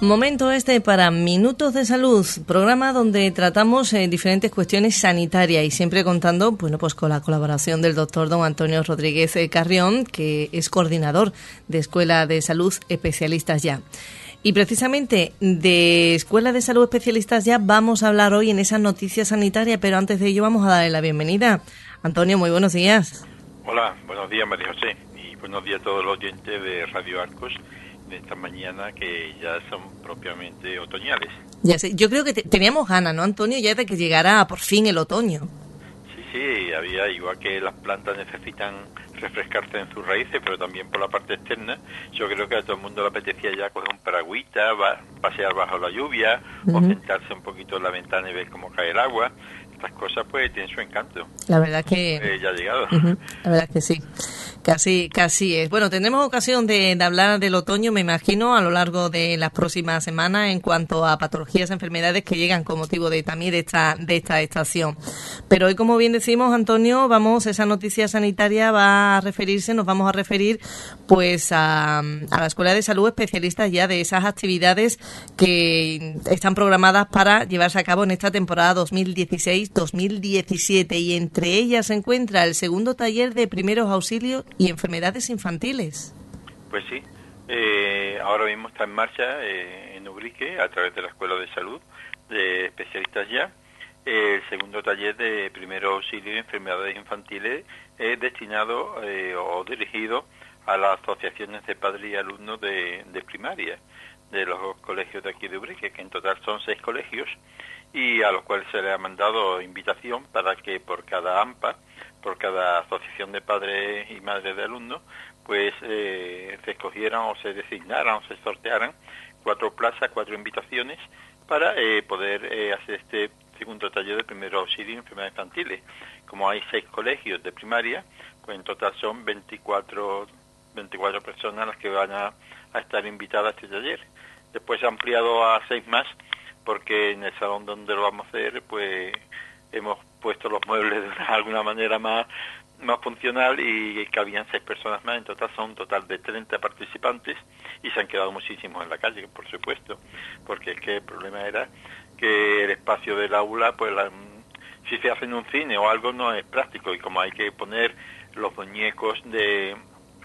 Momento para Minutos de Salud, programa donde tratamos diferentes cuestiones sanitarias y siempre contando pues con la colaboración del doctor don Antonio Rodríguez Carrión, que es coordinador de Escuela de Salud Especialistas Ya. Y precisamente de Escuela de Salud Especialistas Ya vamos a hablar hoy en esa noticia sanitaria, pero antes de ello vamos a darle la bienvenida. Antonio, muy buenos días. Hola, buenos días María José y buenos días a todos los oyentes de Radio Arcos de esta mañana que ya son propiamente otoñales. Ya sé, yo creo que teníamos ganas, ¿no, Antonio? Ya de que llegara por fin el otoño. Sí, había, igual que las plantas necesitan refrescarse en sus raíces, pero también por la parte externa. Yo creo que a todo el mundo le apetecía ya coger un paragüita, pasear bajo la lluvia, o sentarse un poquito en la ventana y ver cómo cae el agua. Estas cosas pues tienen su encanto. La verdad que... ya ha llegado. La verdad que sí. Casi es. Bueno, tendremos ocasión de hablar del otoño, me imagino, a lo largo de las próximas semanas en cuanto a patologías, enfermedades que llegan con motivo de esta estación. Pero hoy, como bien decimos, Antonio, esa noticia sanitaria nos vamos a referir pues a la Escuela de Salud Especialistas Ya, de esas actividades que están programadas para llevarse a cabo en esta temporada 2016-2017 y entre ellas se encuentra el segundo taller de primeros auxilios y enfermedades infantiles. Pues sí, ahora mismo está en marcha en Ubrique, a través de la Escuela de Salud de Especialistas Ya, el segundo taller de primero auxilio y enfermedades infantiles destinado o dirigido a las asociaciones de padres y alumnos de primaria de los colegios de aquí de Ubrique, que en total son 6 colegios, y a los cuales se les ha mandado invitación para que por cada AMPA, por cada asociación de padres y madres de alumnos, pues se escogieran o se designaran o se sortearan 4 plazas, 4 invitaciones para poder hacer este segundo taller de primero auxilio y enfermedades infantiles. Como hay 6 colegios de primaria, pues en total son 24 personas las que van a estar invitadas a este taller. Después se ha ampliado a 6 más, porque en el salón donde lo vamos a hacer, pues hemos puesto los muebles de alguna manera más funcional y cabían 6 personas más. En total son un total de 30 participantes y se han quedado muchísimos en la calle, por supuesto, porque es que el problema era que el espacio del aula, pues si se hace en un cine o algo no es práctico, y como hay que poner los muñecos de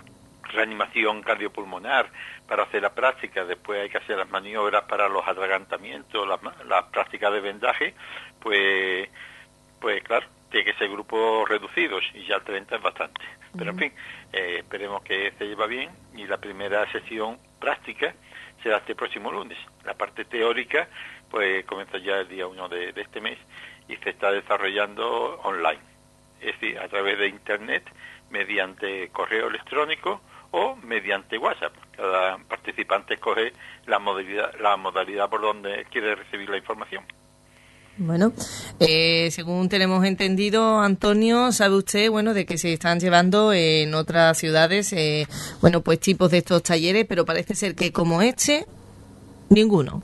reanimación cardiopulmonar para hacer la práctica, después hay que hacer las maniobras para los atragantamientos, las prácticas de vendaje, pues claro, tiene que ser grupos reducidos y ya 30 es bastante. Pero en fin, esperemos que se lleva bien y la primera sesión práctica será este próximo lunes. La parte teórica pues comienza ya el día 1 de este mes y se está desarrollando online, es decir, a través de internet, mediante correo electrónico o mediante WhatsApp. Cada participante escoge la modalidad por donde quiere recibir la información. Bueno, según tenemos entendido, Antonio, sabe usted, de que se están llevando en otras ciudades, pues tipos de estos talleres, pero parece ser que como ninguno.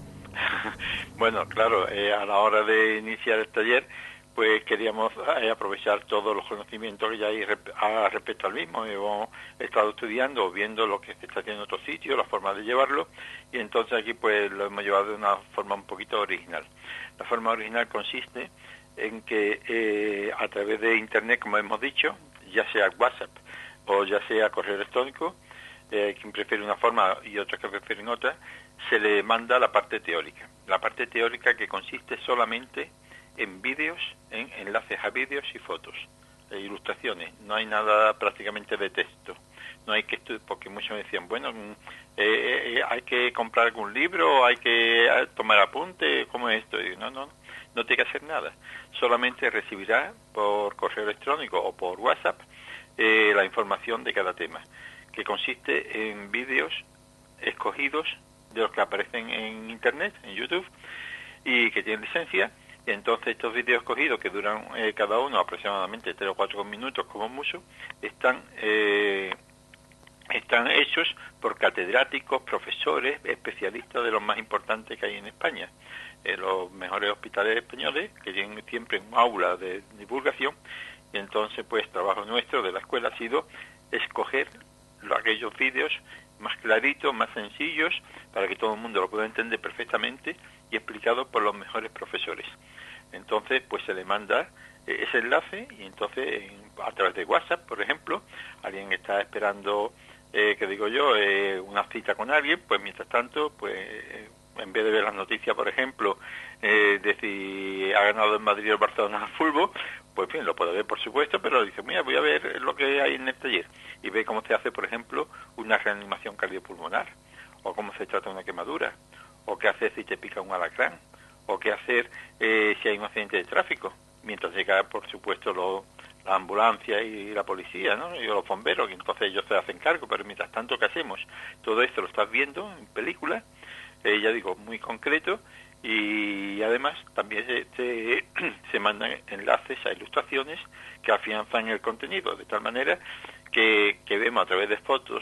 Bueno, claro, a la hora de iniciar el taller, pues queríamos aprovechar todos los conocimientos que ya hay respecto al mismo. Hemos estado estudiando, viendo lo que se está haciendo en otros sitios, la forma de llevarlo, y entonces aquí pues lo hemos llevado de una forma un poquito original. La forma original consiste en que a través de Internet, como hemos dicho, ya sea WhatsApp o ya sea correo electrónico, quien prefiere una forma y otros que prefieren otra, se le manda la parte teórica. La parte teórica que consiste solamente en vídeos, en enlaces a vídeos y fotos, ilustraciones. No hay nada prácticamente de texto. No hay que porque muchos me decían, hay que comprar algún libro, hay que tomar apunte, ¿cómo es esto? Y no tiene que hacer nada. Solamente recibirá por correo electrónico o por WhatsApp la información de cada tema, que consiste en vídeos escogidos de los que aparecen en Internet, en YouTube, y que tienen licencia. Y entonces estos vídeos escogidos, que duran cada uno aproximadamente 3 o 4 minutos como mucho, están hechos por catedráticos, profesores, especialistas de los más importantes que hay en España, los mejores hospitales españoles, que tienen siempre un aula de divulgación. Y entonces pues trabajo nuestro de la escuela ha sido escoger aquellos vídeos más claritos, más sencillos, para que todo el mundo lo pueda entender perfectamente y explicado por los mejores profesores. Entonces, pues se le manda ese enlace y entonces a través de WhatsApp, por ejemplo, alguien está esperando, una cita con alguien, pues mientras tanto, pues en vez de ver las noticias, por ejemplo, de si ha ganado en Madrid o el Barcelona al fútbol, pues bien, lo puede ver por supuesto, pero dice, mira, voy a ver lo que hay en el taller y ve cómo se hace, por ejemplo, una reanimación cardiopulmonar, o cómo se trata una quemadura, o qué hacer si te pica un alacrán, o qué hacer si hay un accidente de tráfico, mientras llega, por supuesto, la ambulancia y la policía, ¿no? Y los bomberos, y entonces ellos se hacen cargo, pero mientras tanto, ¿qué hacemos? Todo esto lo estás viendo en película, ya digo, muy concreto, y además también se mandan enlaces a ilustraciones que afianzan el contenido, de tal manera que vemos a través de fotos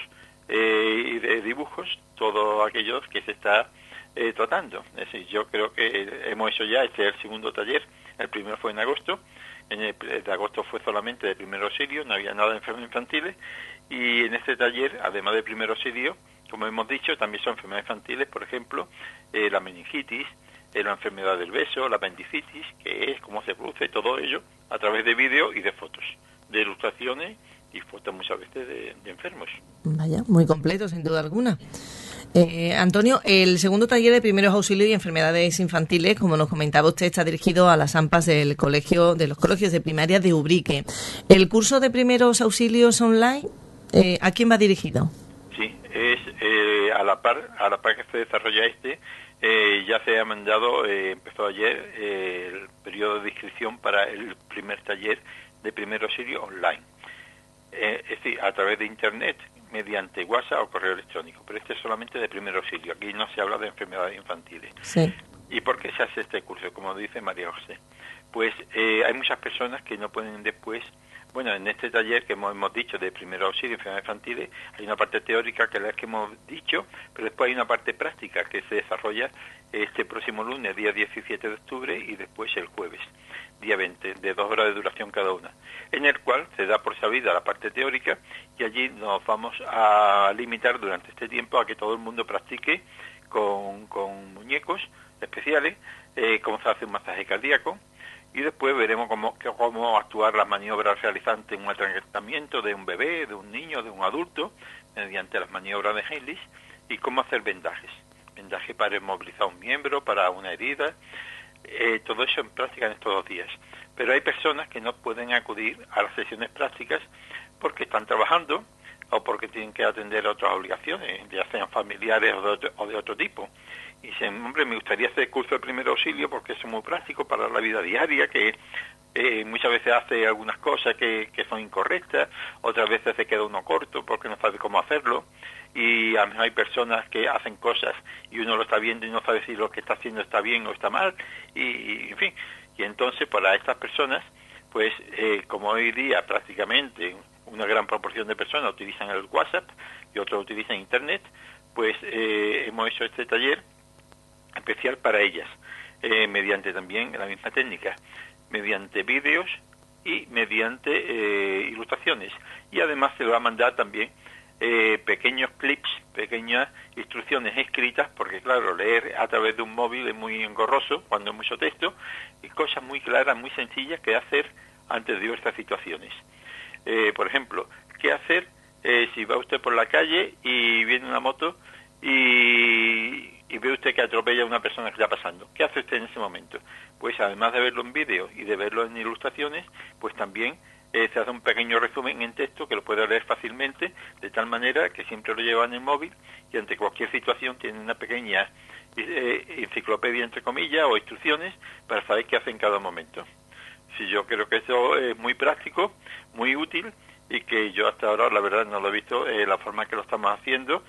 y de dibujos todo aquello que se está tratando. Es decir, yo creo que hemos hecho ya, este es el segundo taller, el primero fue en agosto, el de agosto fue solamente de primer auxilio, no había nada de enfermedades infantiles, y en este taller, además de primer auxilio, como hemos dicho, también son enfermedades infantiles, por ejemplo, la meningitis, la enfermedad del beso, la apendicitis, que es cómo se produce todo ello a través de vídeos y de fotos, de ilustraciones y fotos muchas veces de enfermos. Vaya, muy completo, sin duda alguna. Antonio, el segundo taller de primeros auxilios y enfermedades infantiles, como nos comentaba usted, está dirigido a las AMPAs de los colegios de primaria de Ubrique. ¿El curso de primeros auxilios online, a quién va dirigido? Sí, es a la par que se desarrolla ya se ha mandado, empezó ayer el periodo de inscripción para el primer taller de primer auxilio online. Es decir, a través de Internet, mediante WhatsApp o correo electrónico, pero este es solamente de primer auxilio, aquí no se habla de enfermedades infantiles. Sí. ¿Y por qué se hace este curso? Como dice María José, pues hay muchas personas que no pueden después, bueno, en este taller que hemos dicho de primer auxilio y enfermedades infantiles, hay una parte teórica que es la que hemos dicho, pero después hay una parte práctica que se desarrolla este próximo lunes, día 17 de octubre, y después el jueves, día 20, de 2 horas de duración cada una, en el cual se da por sabida la parte teórica y allí nos vamos a limitar durante este tiempo a que todo el mundo practique con muñecos especiales, cómo se hace un masaje cardíaco, y después veremos cómo actuar las maniobras realizantes en un tratamiento de un bebé, de un niño, de un adulto, mediante las maniobras de Heimlich, y cómo hacer vendaje para inmovilizar un miembro, para una herida, todo eso en práctica en estos 2 días. Pero hay personas que no pueden acudir a las sesiones prácticas porque están trabajando o porque tienen que atender otras obligaciones, ya sean familiares o de otro tipo. Y dicen, hombre, me gustaría hacer el curso de primer auxilio porque es muy práctico para la vida diaria, que muchas veces hace algunas cosas que son incorrectas, otras veces se queda uno corto porque no sabe cómo hacerlo, y a lo mejor hay personas que hacen cosas y uno lo está viendo y no sabe si lo que está haciendo está bien o está mal, y en fin. Y entonces para estas personas, pues como hoy día prácticamente una gran proporción de personas utilizan el WhatsApp y otros utilizan Internet, pues hemos hecho este taller especial para ellas, mediante también la misma técnica, mediante vídeos y mediante ilustraciones. Y además se le va a mandar también pequeños clips, pequeñas instrucciones escritas, porque claro, leer a través de un móvil es muy engorroso cuando hay mucho texto, y cosas muy claras, muy sencillas que hacer ante diversas situaciones. Por ejemplo, ¿qué hacer si va usted por la calle y viene una moto y ve usted que atropella a una persona que está pasando? ¿Qué hace usted en ese momento? Pues además de verlo en vídeo y de verlo en ilustraciones, pues también se hace un pequeño resumen en texto que lo puede leer fácilmente, de tal manera que siempre lo lleva en el móvil y ante cualquier situación tiene una pequeña enciclopedia, entre comillas, o instrucciones para saber qué hace en cada momento. Sí, yo creo que eso es muy práctico, muy útil, y que yo hasta ahora, la verdad, no lo he visto, la forma que lo estamos haciendo,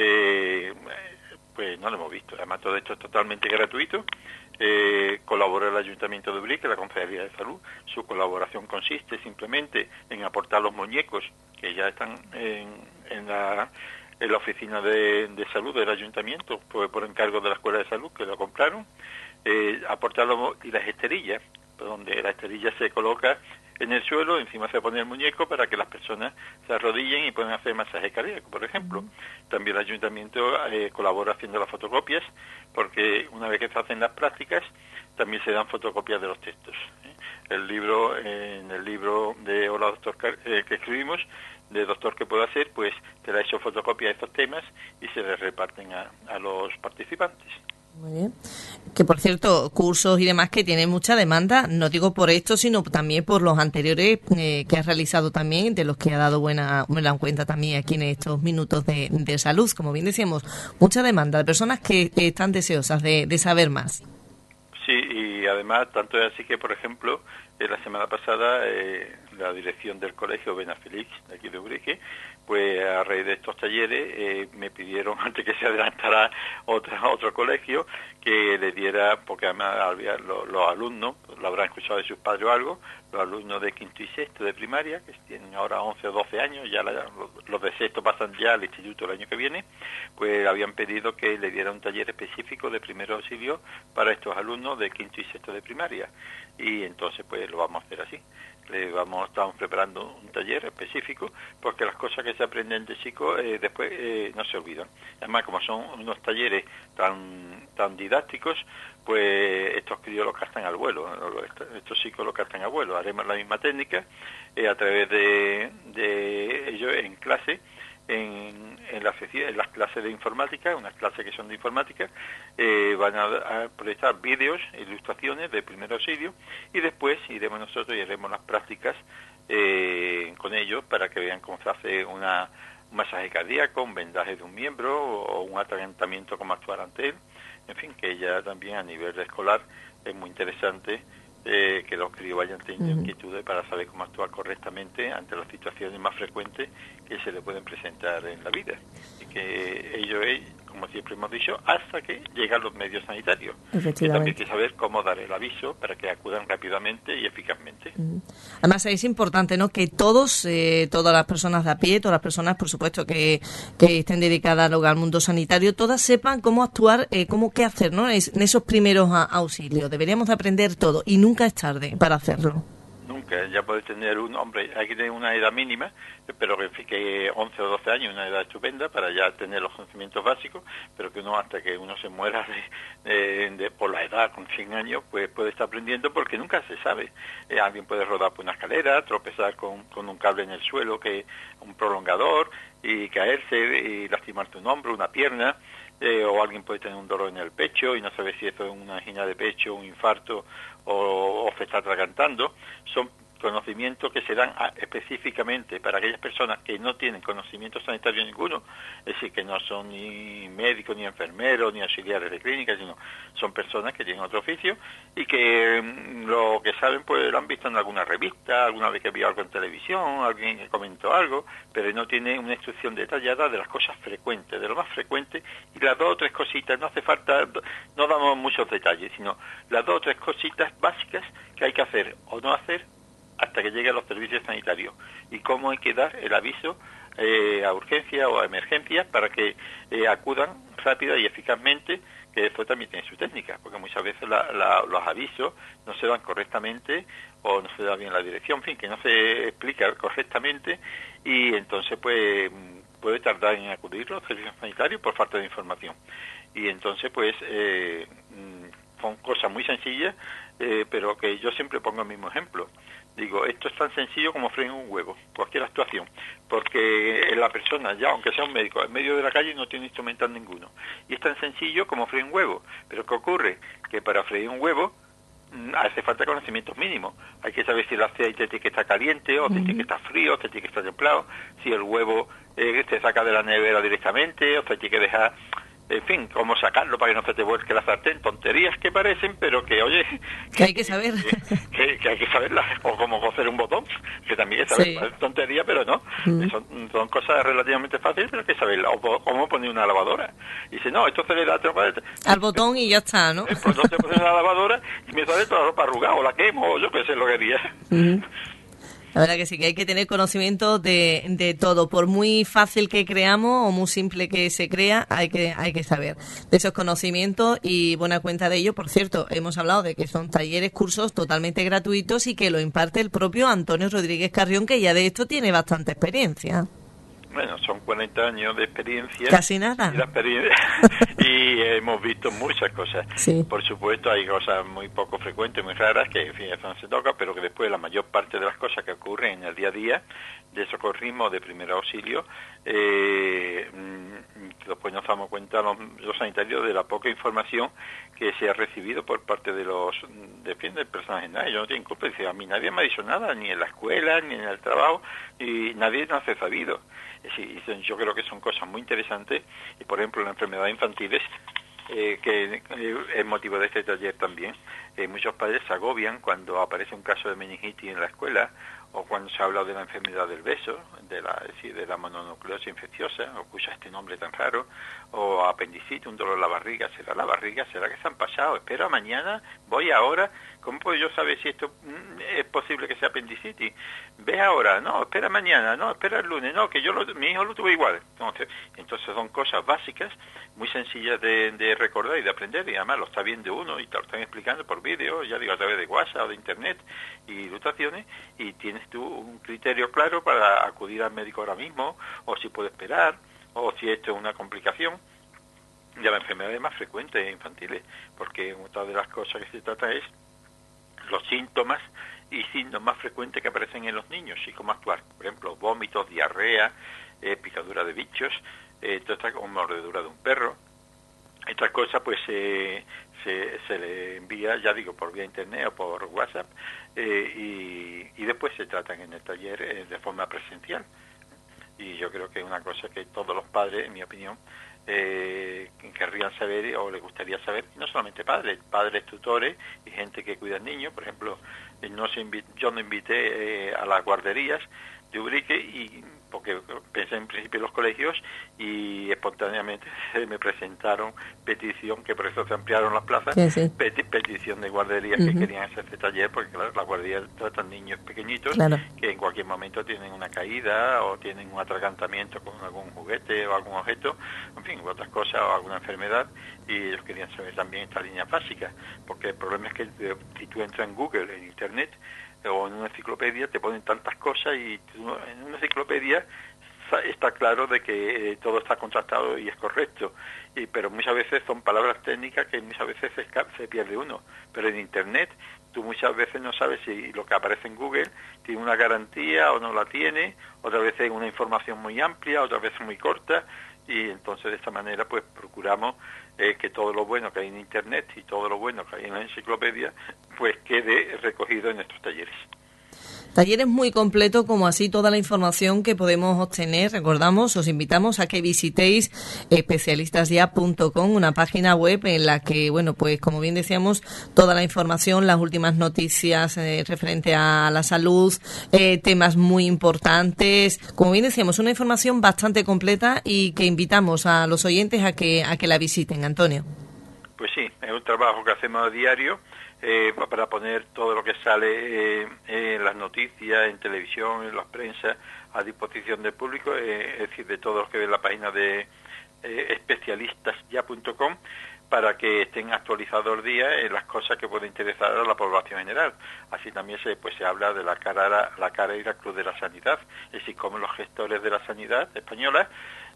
pues no lo hemos visto. Además, todo esto es totalmente gratuito. Colabora el Ayuntamiento de Ubrique, la Consejería de Salud. Su colaboración consiste simplemente en aportar los muñecos que ya están en la oficina de salud del Ayuntamiento, por encargo de la Escuela de Salud, que lo compraron, aportarlo, y las esterillas, donde la esterilla se coloca en el suelo, encima se pone el muñeco para que las personas se arrodillen y puedan hacer masaje cardíaco, por ejemplo. También el ayuntamiento colabora haciendo las fotocopias, porque una vez que se hacen las prácticas, también se dan fotocopias de los textos. En el libro de Hola Doctor que escribimos, de Doctor ¿Qué puedo hacer?, pues te da hecho fotocopia de estos temas y se les reparten a los participantes. Muy bien. Que por cierto, cursos y demás que tienen mucha demanda, no digo por esto, sino también por los anteriores que has realizado también, de los que ha dado buena cuenta también aquí en estos minutos de salud. Como bien decíamos, mucha demanda de personas que están deseosas de saber más. Sí, y además, tanto es así que, por ejemplo, la semana pasada la dirección del colegio Benafélix, de aquí de Ubrique, pues a raíz de estos talleres me pidieron, antes que se adelantara otro colegio, que le diera, porque además los alumnos, lo habrán escuchado de sus padres o algo, los alumnos de quinto y sexto de primaria, que tienen ahora 11 o 12 años, ya los de sexto pasan ya al instituto el año que viene, pues habían pedido que le diera un taller específico de primer auxilio para estos alumnos de quinto y sexto de primaria, y entonces pues lo vamos a hacer así. Estamos preparando un taller específico, porque las cosas que se aprenden de chicos después no se olvidan. Además, como son unos talleres tan didácticos, pues estos críos los captan al vuelo, estos chicos los captan al vuelo. Haremos la misma técnica a través de ellos en clase, en las clases de informática, unas clases que son de informática, van a proyectar vídeos, ilustraciones de primer auxilio, y después iremos nosotros y haremos las prácticas con ellos para que vean cómo se hace un masaje cardíaco, un vendaje de un miembro o un atragantamiento, cómo actuar ante él. En fin, que ya también a nivel escolar es muy interesante que los críos vayan teniendo inquietudes para saber cómo actuar correctamente ante las situaciones más frecuentes que se le pueden presentar en la vida, y que ello es, como siempre hemos dicho, hasta que llegan los medios sanitarios, que también hay que saber cómo dar el aviso para que acudan rápidamente y eficazmente. Además es importante, ¿no?, que todas las personas de a pie, todas las personas, por supuesto, que estén dedicadas al mundo sanitario, todas sepan cómo actuar, qué hacer, ¿no?, en esos primeros auxilios. Deberíamos de aprender todo y nunca es tarde para hacerlo. Nunca, ya puede tener hay que tener una edad mínima, pero que 11 o 12 años, una edad estupenda para ya tener los conocimientos básicos, pero que hasta que uno se muera por la edad, con 100 años, pues puede estar aprendiendo, porque nunca se sabe. Alguien puede rodar por una escalera, tropezar con un cable en el suelo, un prolongador, y caerse y lastimarte un hombro, una pierna, o alguien puede tener un dolor en el pecho y no sabe si eso es una angina de pecho, un infarto o se está atragantando. Son conocimientos que se dan específicamente para aquellas personas que no tienen conocimiento sanitario ninguno, es decir, que no son ni médicos, ni enfermeros, ni auxiliares de clínica, sino son personas que tienen otro oficio y que lo que saben pues lo han visto en alguna revista, alguna vez que vio algo en televisión, alguien que comentó algo, pero no tiene una instrucción detallada de las cosas frecuentes, de lo más frecuente, y las 2 o 3 cositas, no hace falta, no damos muchos detalles, sino las 2 o 3 cositas básicas que hay que hacer o no hacer hasta que lleguen los servicios sanitarios, y cómo hay que dar el aviso a urgencia o a emergencia para que acudan rápida y eficazmente, que eso también tiene su técnica, porque muchas veces los avisos no se dan correctamente o no se da bien la dirección, en fin, que no se explica correctamente, y entonces pues puede tardar en acudir los servicios sanitarios por falta de información. Y entonces pues son cosas muy sencillas, pero que yo siempre pongo el mismo ejemplo. Digo, esto es tan sencillo como freír un huevo, cualquier actuación, porque la persona, ya aunque sea un médico, en medio de la calle no tiene instrumental ninguno, y es tan sencillo como freír un huevo. Pero ¿qué ocurre? Que para freír un huevo hace falta conocimientos mínimos. Hay que saber si el aceite tiene que estar caliente, o si tiene que estar frío, o si tiene que estar templado, si el huevo se saca de la nevera directamente, o se tiene que dejar... En fin, cómo sacarlo para que no se te vuelque la sartén, tonterías que parecen, pero que, oye... Que hay que saber. Que hay que saberlas, o cómo cocer un botón, que también hay que saber, sí. Tontería, pero no. Son cosas relativamente fáciles, pero hay que saberlas. O cómo poner una lavadora. Y dice, no, esto se le da al botón y ya está, ¿no? Pues no se pone una lavadora y me sale toda la ropa arrugada, o la quemo, o yo qué sé lo que haría. La verdad que sí, que hay que tener conocimiento de todo. Por muy fácil que creamos o muy simple que se crea, hay que saber de esos conocimientos y buena cuenta de ello. Por cierto, hemos hablado de que son talleres, cursos totalmente gratuitos y que lo imparte el propio Antonio Rodríguez Carrión, que ya de esto tiene bastante experiencia. Bueno, son 40 años de experiencia. Casi nada. Y hemos visto muchas cosas. Sí. Por supuesto, hay cosas muy poco frecuentes, muy raras, que en fin, eso no se toca, pero que después la mayor parte de las cosas que ocurren en el día a día, de socorrismo, de primer auxilio, después nos damos cuenta los sanitarios de la poca información que se ha recibido por parte de los del personal general. Yo no tengo culpa, dice, a mí nadie me ha dicho nada, ni en la escuela, ni en el trabajo, y nadie nos ha sabido. Sí, yo creo que son cosas muy interesantes, y por ejemplo, las enfermedades infantiles, que es motivo de este taller también, muchos padres se agobian cuando aparece un caso de meningitis en la escuela, o cuando se habla de la enfermedad del beso, de la mononucleosis infecciosa, o cuya este nombre tan raro, o apendicitis, un dolor en la barriga, será que se han pasado, espera mañana, voy ahora, ¿cómo puedo yo saber si esto es posible que sea apendicitis? Ve ahora, no, espera mañana, no, espera el lunes, no, que mi hijo lo tuvo igual. Entonces son cosas básicas, muy sencillas de recordar y de aprender, y además lo está viendo uno y te lo están explicando por vídeo, ya digo, a través de WhatsApp o de Internet y ilustraciones, y tienes tú un criterio claro para acudir al médico ahora mismo, o si puede esperar, o si esto es una complicación de las enfermedades más frecuentes infantiles, porque una de las cosas que se trata es los síntomas y signos más frecuentes que aparecen en los niños y cómo actuar. Por ejemplo, vómitos, diarrea, picadura de bichos, o mordedura de un perro. Estas cosas pues se le envía, ya digo, por vía internet o por WhatsApp, y después se tratan en el taller de forma presencial. Y yo creo que es una cosa que todos los padres, en mi opinión, querrían saber o les gustaría saber, y no solamente padres, tutores y gente que cuida al niño. Por ejemplo, yo no invité a las guarderías de Ubrique, porque pensé en principio en los colegios, y espontáneamente se me presentaron petición, que por eso se ampliaron las plazas, sí. Petición de guarderías que querían hacer este taller, porque claro, las guarderías tratan niños pequeñitos, claro, que en cualquier momento tienen una caída o tienen un atragantamiento con algún juguete o algún objeto, en fin, otras cosas, o alguna enfermedad, y ellos querían saber también esta línea básica, porque el problema es que si tú entras en Google, en Internet, o en una enciclopedia, te ponen tantas cosas, y en una enciclopedia está claro de que todo está contrastado y es correcto, pero muchas veces son palabras técnicas que muchas veces se pierde uno. Pero en Internet tú muchas veces no sabes si lo que aparece en Google tiene una garantía o no la tiene, otras veces una información muy amplia, otras veces muy corta, y entonces de esta manera pues procuramos que todo lo bueno que hay en Internet y todo lo bueno que hay en la enciclopedia pues quede recogido en estos talleres. Talleres muy completos, como así toda la información que podemos obtener. Recordamos, os invitamos a que visitéis especialistasya.com, una página web en la que, bueno, pues como bien decíamos, toda la información, las últimas noticias referente a la salud, temas muy importantes. Como bien decíamos, una información bastante completa y que invitamos a los oyentes a que la visiten. Antonio. Pues sí, es un trabajo que hacemos a diario, para poner todo lo que sale en las noticias, en televisión, en las prensas, a disposición del público, es decir, de todos los que ven la página de especialistasya.com, para que estén actualizados el día en las cosas que pueden interesar a la población general. Así también se habla de la cara y la cruz de la sanidad, es decir, cómo los gestores de la sanidad española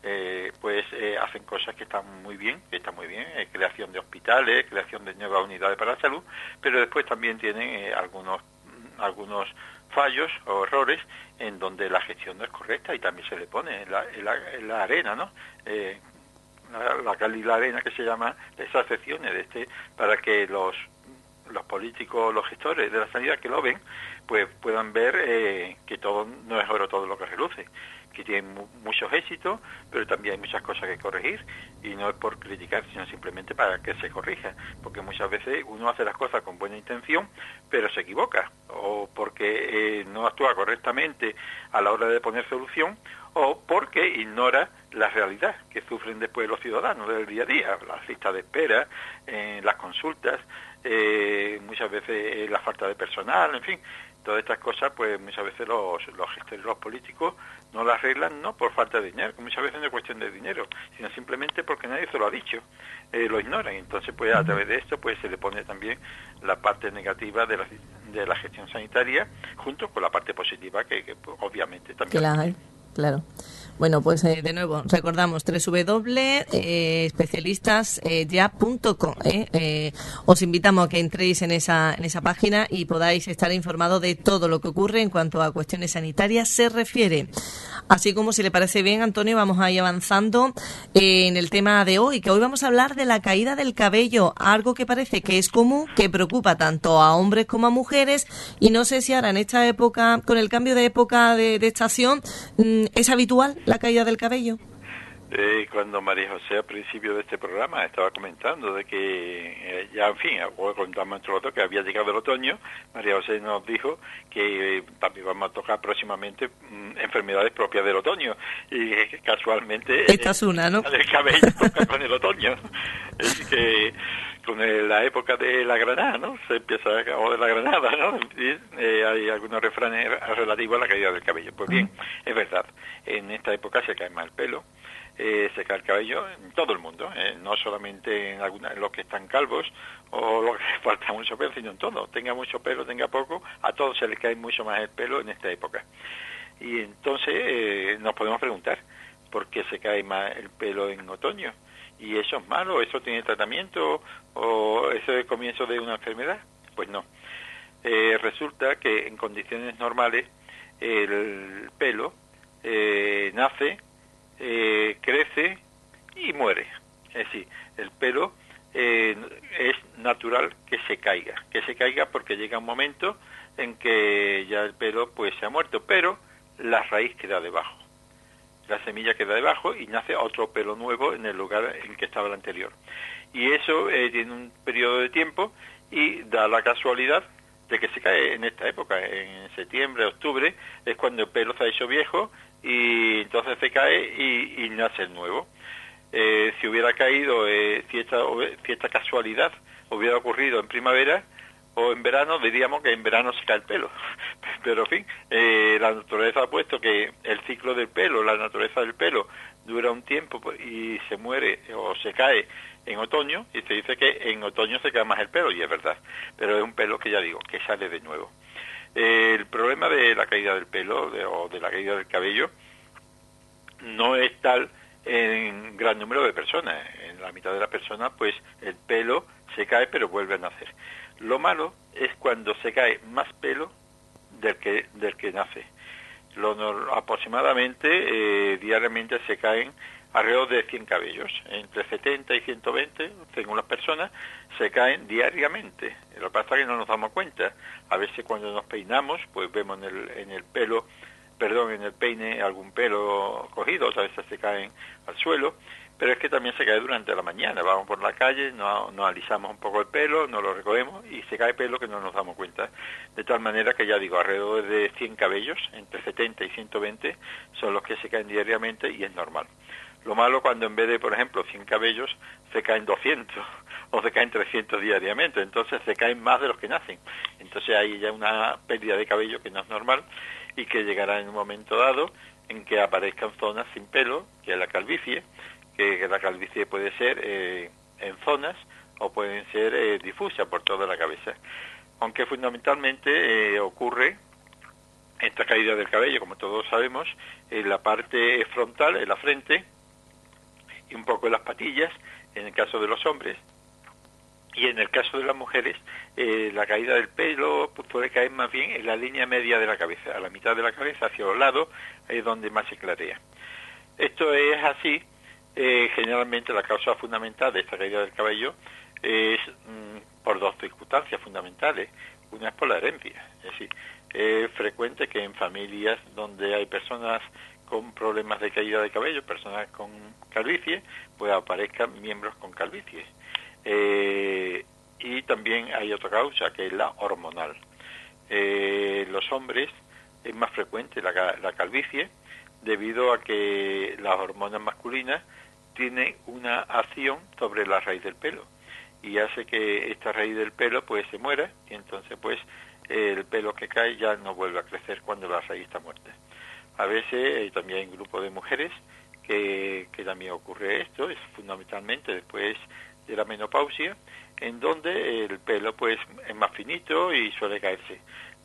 hacen cosas que están muy bien, creación de hospitales, creación de nuevas unidades para la salud, pero después también tienen algunos fallos o errores en donde la gestión no es correcta, y también se le pone en la arena, ¿no? La cal y la arena, que se llama, esas secciones para que los políticos, los gestores de la sanidad que lo ven, pues puedan ver que todo no es oro todo lo que reluce, que tienen muchos éxitos, pero también hay muchas cosas que corregir, y no es por criticar, sino simplemente para que se corrija, porque muchas veces uno hace las cosas con buena intención, pero se equivoca, o porque no actúa correctamente a la hora de poner solución, o porque ignora la realidad que sufren después los ciudadanos del día a día, las listas de espera, las consultas, muchas veces la falta de personal, en fin, Todas estas cosas, pues muchas veces los gestores, los políticos, no las arreglan no por falta de dinero, que muchas veces no es cuestión de dinero, sino simplemente porque nadie se lo ha dicho, lo ignoran. Entonces, pues a través de esto, pues se le pone también la parte negativa de la gestión sanitaria, junto con la parte positiva que pues, obviamente también. Que la hay, claro. Bueno, pues de nuevo, recordamos www.especialistasya.com. Os invitamos a que entréis en esa página y podáis estar informados de todo lo que ocurre en cuanto a cuestiones sanitarias se refiere. Así como, si le parece bien, Antonio, vamos a ir avanzando en el tema de hoy, que hoy vamos a hablar de la caída del cabello, algo que parece que es común, que preocupa tanto a hombres como a mujeres, y no sé si ahora en esta época, con el cambio de época de estación, ¿es habitual la caída del cabello? Cuando María José al principio de este programa estaba comentando de que ya, en fin, contamos entre los dos que había llegado el otoño, María José nos dijo que también vamos a tocar próximamente enfermedades propias del otoño, y casualmente esta es una, ¿no? El cabello toca con el otoño, es que con la época de la granada, ¿no? Se empieza, o de la granada, ¿no? Y, hay algunos refranes relativos a la caída del cabello. Pues bien, es verdad, en esta época se cae más el pelo, se cae el cabello en todo el mundo, no solamente en los que están calvos o los que falta mucho pelo, sino en todo. Tenga mucho pelo, tenga poco, a todos se les cae mucho más el pelo en esta época. Y entonces nos podemos preguntar, ¿por qué se cae más el pelo en otoño? ¿Y eso es malo? ¿Eso tiene tratamiento? ¿O eso es el comienzo de una enfermedad? Pues no. Resulta que en condiciones normales el pelo nace, crece y muere. Es decir, el pelo es natural que se caiga porque llega un momento en que ya el pelo pues se ha muerto, pero la raíz queda debajo. La semilla queda debajo y nace otro pelo nuevo en el lugar en que estaba el anterior. Y eso tiene un periodo de tiempo y da la casualidad de que se cae en esta época, en septiembre, octubre, es cuando el pelo se ha hecho viejo y entonces se cae y nace el nuevo. Si hubiera caído, si esta casualidad hubiera ocurrido en primavera o en verano, diríamos que en verano se cae el pelo. Pero, en fin, la naturaleza ha puesto que el ciclo del pelo, la naturaleza del pelo, dura un tiempo y se muere o se cae en otoño, y se dice que en otoño se cae más el pelo, y es verdad. Pero es un pelo que ya digo, que sale de nuevo. El problema de la caída del pelo o de la caída del cabello no es tal en gran número de personas. En la mitad de las personas, pues el pelo se cae pero vuelve a nacer. Lo malo es cuando se cae más pelo del que nace. Aproximadamente diariamente se caen alrededor de 100 cabellos, entre 70 y 120, según las personas, se caen diariamente. Lo que pasa es que no nos damos cuenta. A veces cuando nos peinamos, pues vemos en el peine algún pelo cogido, otras veces se caen al suelo, pero es que también se cae durante la mañana. Vamos por la calle, nos alisamos un poco el pelo, nos lo recogemos y se cae pelo que no nos damos cuenta. De tal manera que ya digo, alrededor de 100 cabellos, entre 70 y 120, son los que se caen diariamente y es normal. Lo malo cuando en vez de, por ejemplo, 100 cabellos, se caen 200 o se caen 300 diariamente, entonces se caen más de los que nacen. Entonces hay ya una pérdida de cabello que no es normal y que llegará en un momento dado en que aparezcan zonas sin pelo, que es la calvicie, que la calvicie puede ser en zonas o pueden ser difusas por toda la cabeza. Aunque fundamentalmente ocurre esta caída del cabello, como todos sabemos, en la parte frontal, en la frente, y un poco en las patillas, en el caso de los hombres. Y en el caso de las mujeres, la caída del pelo puede caer más bien en la línea media de la cabeza, a la mitad de la cabeza, hacia los lados, es donde más se clarea. Esto es así, generalmente la causa fundamental de esta caída del cabello es por dos circunstancias fundamentales. Una es por la herencia, es decir, es frecuente que en familias donde hay personas con problemas de caída de cabello, personas con calvicie, pues aparezcan miembros con calvicie. Y también hay otra causa, que es la hormonal. Los hombres es más frecuente la calvicie, debido a que las hormonas masculinas tienen una acción sobre la raíz del pelo y hace que esta raíz del pelo pues se muera y entonces pues el pelo que cae ya no vuelve a crecer cuando la raíz está muerta. A veces también hay un grupo de mujeres que también ocurre esto, es fundamentalmente después de la menopausia, en donde el pelo pues es más finito y suele caerse.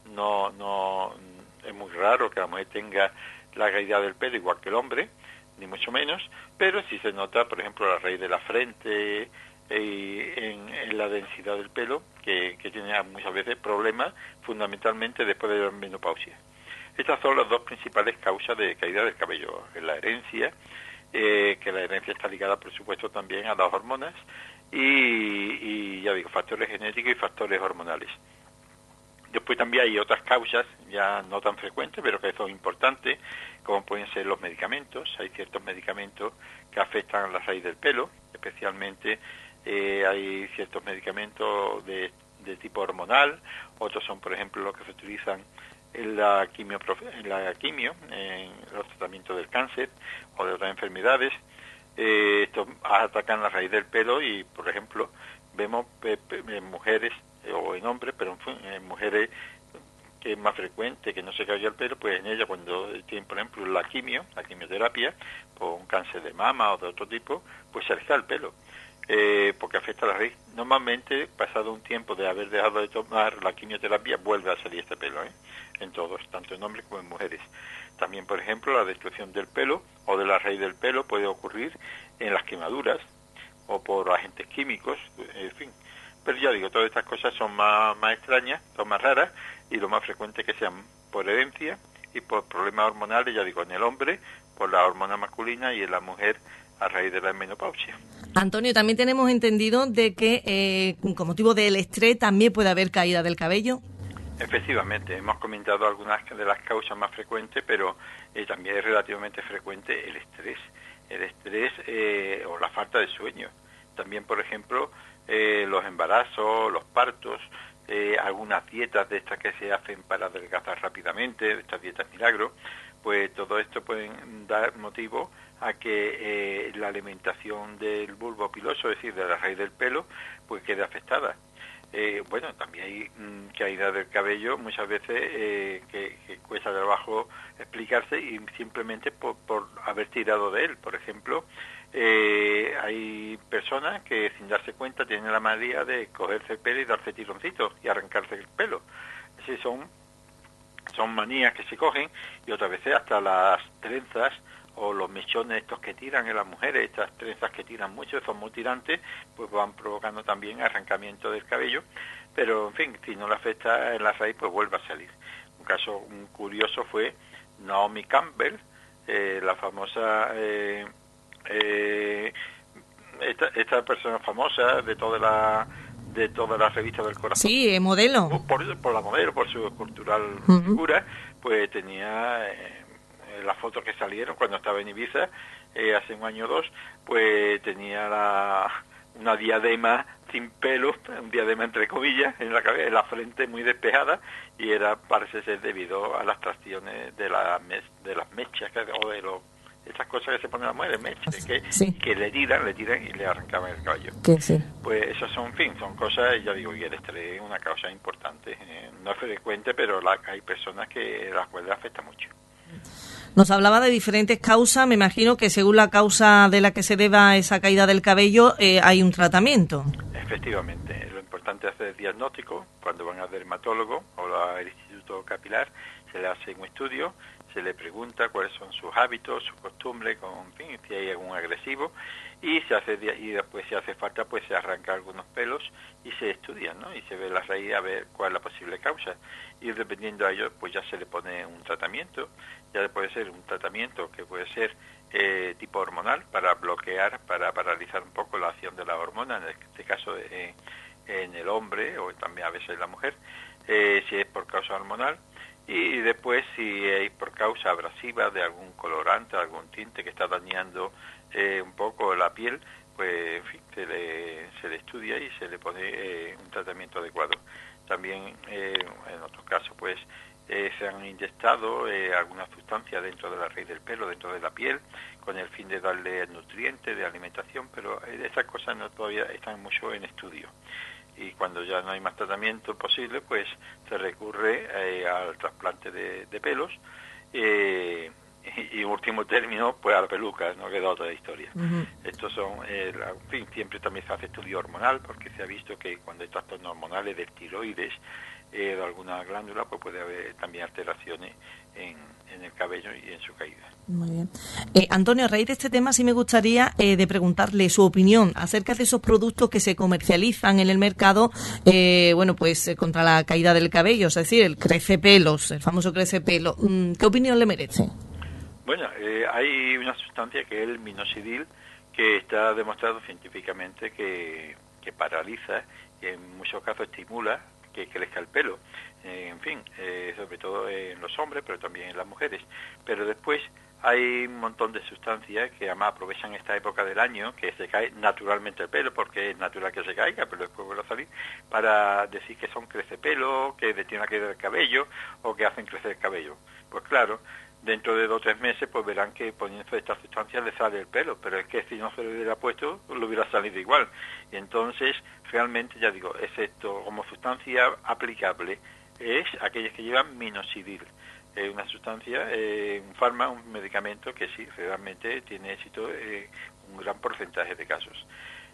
No es muy raro que la mujer tenga la caída del pelo igual que el hombre, ni mucho menos, pero sí se nota, por ejemplo, la raíz de la frente y en la densidad del pelo, que tiene muchas veces problemas, fundamentalmente después de la menopausia. Estas son las dos principales causas de caída del cabello, la herencia, que la herencia está ligada, por supuesto, también a las hormonas, y ya digo, factores genéticos y factores hormonales. Después también hay otras causas, ya no tan frecuentes, pero que son importantes, como pueden ser los medicamentos. Hay ciertos medicamentos que afectan a la raíz del pelo, especialmente hay ciertos medicamentos de tipo hormonal, otros son, por ejemplo, los que se utilizan en la quimio, en los tratamientos del cáncer o de otras enfermedades. Estos atacan la raíz del pelo y, por ejemplo, vemos en mujeres o en hombres, pero en mujeres que es más frecuente que no se caiga el pelo, pues en ella cuando tienen, por ejemplo, la quimioterapia, por un cáncer de mama o de otro tipo, pues se les cae el pelo, porque afecta a la raíz. Normalmente, pasado un tiempo de haber dejado de tomar la quimioterapia, vuelve a salir este pelo, en todos, tanto en hombres como en mujeres. También, por ejemplo, la destrucción del pelo o de la raíz del pelo puede ocurrir en las quemaduras o por agentes químicos, en fin. Pero ya digo, todas estas cosas son más extrañas, son más raras, y lo más frecuente es que sean por herencia y por problemas hormonales, ya digo, en el hombre, por la hormona masculina, y en la mujer a raíz de la menopausia. Antonio, también tenemos entendido de que con motivo del estrés también puede haber caída del cabello. Efectivamente, hemos comentado algunas de las causas más frecuentes, pero también es relativamente frecuente el estrés o la falta de sueño. También, por ejemplo, los embarazos, los partos, algunas dietas de estas que se hacen para adelgazar rápidamente, de estas dietas milagro, pues todo esto pueden dar motivo a que la alimentación del bulbo piloso, es decir, de la raíz del pelo, pues quede afectada. Bueno, también hay caída del cabello muchas veces que cuesta trabajo explicarse, y simplemente por haber tirado de él. Por ejemplo, hay personas que sin darse cuenta tienen la manía de cogerse el pelo y darse tironcitos y arrancarse el pelo. Así son manías que se cogen, y otras veces hasta las trenzas o los mechones estos que tiran en las mujeres, estas trenzas que tiran mucho, son muy tirantes, pues van provocando también arrancamiento del cabello, pero en fin, si no le afecta en la raíz, pues vuelve a salir. Un caso curioso fue Naomi Campbell, la famosa esta persona famosa de todas las revistas del corazón. Sí, modelo. Por la modelo, por su cultural figura, pues tenía las fotos que salieron cuando estaba en Ibiza hace un año o dos, pues tenía una diadema sin pelo, un diadema entre comillas en la cabeza, en la frente muy despejada, y parece ser debido a las tracciones de las mechas o de estas cosas que se ponen a las mujeres, mechas, que le tiran y le arrancaban el cabello. Sí. Pues esas son cosas, ya digo, y el estrés es una causa importante, no es frecuente, pero hay personas que las cuales afecta mucho. Nos hablaba de diferentes causas. Me imagino que según la causa de la que se deba esa caída del cabello, hay un tratamiento. Efectivamente, lo importante es hacer el diagnóstico. Cuando van al dermatólogo o al Instituto Capilar, se le hace un estudio, se le pregunta cuáles son sus hábitos, sus costumbres, si hay algún agresivo, y después, si hace falta, pues se arranca algunos pelos y se estudian, ¿no? Y se ve la raíz a ver cuál es la posible causa. Y dependiendo de ello, pues ya se le pone un tratamiento. Ya puede ser un tratamiento que puede ser tipo hormonal, para bloquear, para paralizar un poco la acción de la hormona, en este caso en el hombre, o también a veces en la mujer, si es por causa hormonal. Y después, si es por causa abrasiva de algún colorante, algún tinte que está dañando un poco la piel, pues en fin, se le estudia y se le pone un tratamiento adecuado. También en otros casos, pues se han inyectado alguna sustancia dentro de la raíz del pelo, dentro de la piel, con el fin de darle nutrientes de alimentación, pero estas cosas todavía están mucho en estudio. y cuando ya no hay más tratamiento posible, pues se recurre al trasplante de pelos, y en último término, pues a la peluca, no queda otra historia. Estos son, en fin, siempre también se hace estudio hormonal, porque se ha visto que cuando hay trastornos hormonales del tiroides, de alguna glándula, pues puede haber también alteraciones en el cabello y en su caída. Muy bien. Antonio, a raíz de este tema sí me gustaría de preguntarle su opinión acerca de esos productos que se comercializan en el mercado, bueno, pues contra la caída del cabello, es decir, el crecepelos, el famoso crecepelo. ¿Qué opinión le merece? Bueno, hay una sustancia que es el minoxidil, que está demostrado científicamente que paraliza y en muchos casos estimula que crezca el pelo, en fin, sobre todo en los hombres, pero también en las mujeres. Pero después hay un montón de sustancias que además aprovechan esta época del año, que se cae naturalmente el pelo, porque es natural que se caiga, pero después vuelve a salir, para decir que son crecepelo, que detienen la caída del cabello, o que hacen crecer el cabello. Pues claro, dentro de 2 o 3 meses pues verán que poniendo estas sustancias les sale el pelo, pero es que si no se lo hubiera puesto, lo hubiera salido igual. Y entonces, realmente, ya digo, excepto como sustancia aplicable, es aquellas que llevan minoxidil. Es una sustancia, un medicamento que sí, realmente tiene éxito en un gran porcentaje de casos.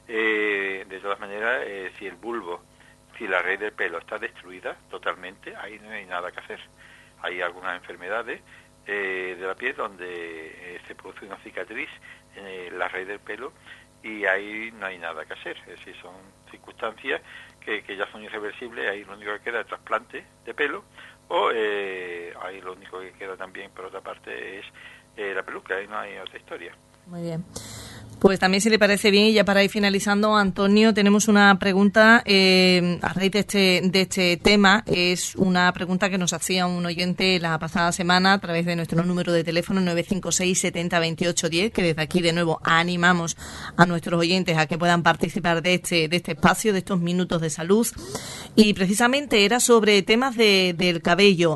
De todas maneras, si el bulbo, si la raíz del pelo está destruida totalmente, ahí no hay nada que hacer. Hay algunas enfermedades de la piel donde se produce una cicatriz en la raíz del pelo y ahí no hay nada que hacer. Es decir, son circunstancias que ya son irreversibles. Ahí lo único que queda es trasplante de pelo, o ahí lo único que queda también, por otra parte, es la peluca. Ahí no hay otra historia. Muy bien. Pues también, si le parece bien, y ya para ir finalizando, Antonio, tenemos una pregunta a raíz de este tema. Es una pregunta que nos hacía un oyente la pasada semana a través de nuestro número de teléfono 956 70 28 10, que desde aquí de nuevo animamos a nuestros oyentes a que puedan participar de este espacio, de estos minutos de salud. Y precisamente era sobre temas del cabello,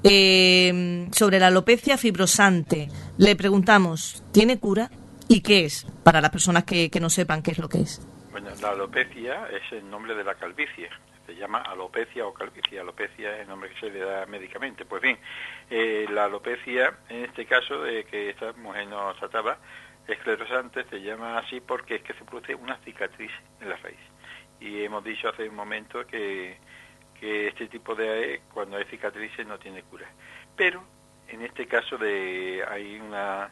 sobre la alopecia fibrosante. Le preguntamos, ¿tiene cura? ¿Y qué es? Para las personas que no sepan qué es lo que es. Bueno, la alopecia es el nombre de la calvicie. Se llama alopecia o calvicie. Alopecia es el nombre que se le da médicamente. Pues bien, la alopecia, en este caso, que esta mujer nos trataba, esclerosante, se llama así porque es que se produce una cicatriz en la raíz. Y hemos dicho hace un momento que este tipo de, cuando hay cicatrices, no tiene cura. Pero, en este caso, hay una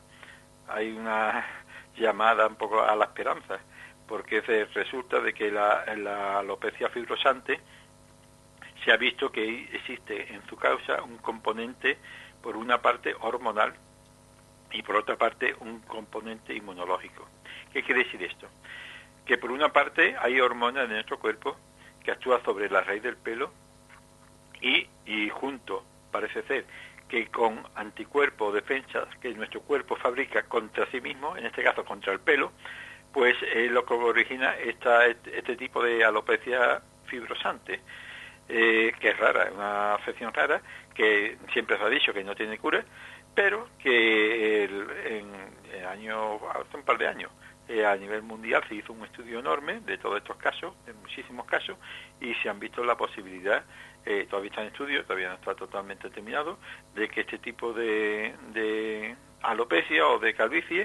llamada un poco a la esperanza, porque resulta de que la alopecia fibrosante se ha visto que existe en su causa un componente, por una parte hormonal y por otra parte un componente inmunológico. ¿Qué quiere decir esto? Que por una parte hay hormonas en nuestro cuerpo que actúan sobre la raíz del pelo y junto, parece ser, que con anticuerpos o defensas que nuestro cuerpo fabrica contra sí mismo, en este caso contra el pelo, pues es lo que origina este tipo de alopecia fibrosante, que es rara, es una afección rara, que siempre se ha dicho que no tiene cura, pero que hace un par de años, a nivel mundial se hizo un estudio enorme de todos estos casos, de muchísimos casos, y se han visto la posibilidad, todavía está en estudio, todavía no está totalmente terminado, de que este tipo de alopecia o de calvicie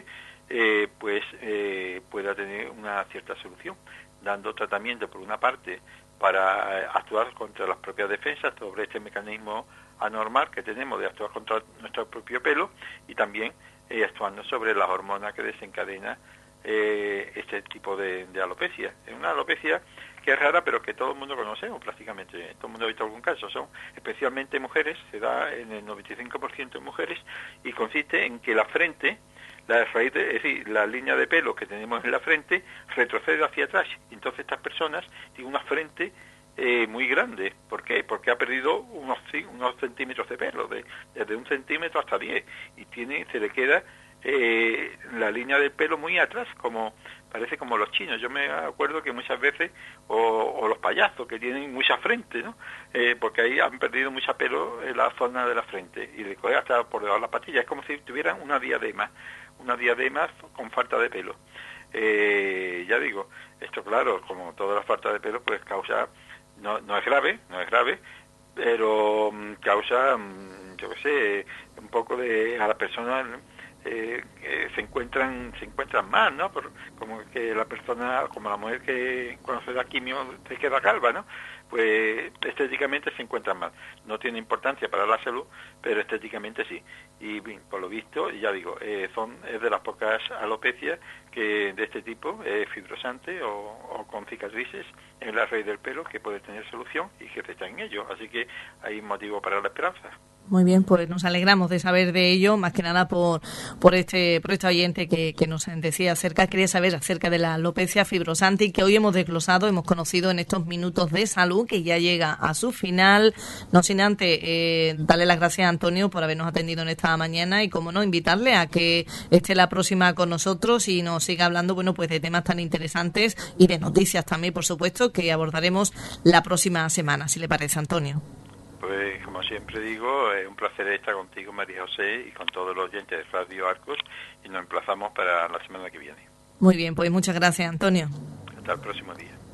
pueda tener una cierta solución, dando tratamiento por una parte para actuar contra las propias defensas sobre este mecanismo anormal que tenemos de actuar contra nuestro propio pelo, y también actuando sobre las hormonas que desencadena este tipo de alopecia. Es una alopecia que es rara, pero que todo el mundo conocemos prácticamente. Todo el mundo ha visto algún caso. Son especialmente mujeres, se da en el 95% de mujeres, y consiste en que la frente, la raíz, es decir, la línea de pelo que tenemos en la frente, retrocede hacia atrás. Entonces estas personas tienen una frente muy grande. ¿Por qué? Porque ha perdido unos centímetros de pelo, desde 1 centímetro hasta 10, y se le queda la línea del pelo muy atrás, parece como los chinos. Yo me acuerdo que muchas veces, o los payasos, que tienen mucha frente, ¿no? Porque ahí han perdido mucha pelo en la zona de la frente, y le coge hasta por debajo de las patillas. Es como si tuvieran una diadema con falta de pelo. Ya digo, esto claro, como toda la falta de pelo, pues causa no es grave, pero causa, yo qué sé, un poco de a la persona se encuentran mal, ¿no? Como que la persona, como la mujer que cuando se da quimio se queda calva, ¿no? Pues estéticamente se encuentran mal. No tiene importancia para la salud, pero estéticamente sí. Y por lo visto, ya digo, es de las pocas alopecias que de este tipo, fibrosante o con cicatrices en la raíz del pelo, que puede tener solución y que se está en ello. Así que hay motivo para la esperanza. Muy bien, pues nos alegramos de saber de ello, más que nada por este oyente que nos decía quería saber acerca de la alopecia fibrosante y que hoy hemos desglosado, hemos conocido en estos minutos de salud que ya llega a su final. No sin antes darle las gracias a Antonio por habernos atendido en esta mañana y, como no, invitarle a que esté la próxima con nosotros y nos siga hablando, bueno, pues de temas tan interesantes y de noticias también, por supuesto, que abordaremos la próxima semana, si le parece, Antonio. Pues como siempre digo, es un placer estar contigo, María José, y con todos los oyentes de Radio Arcos, y nos emplazamos para la semana que viene. Muy bien, pues muchas gracias, Antonio. Hasta el próximo día.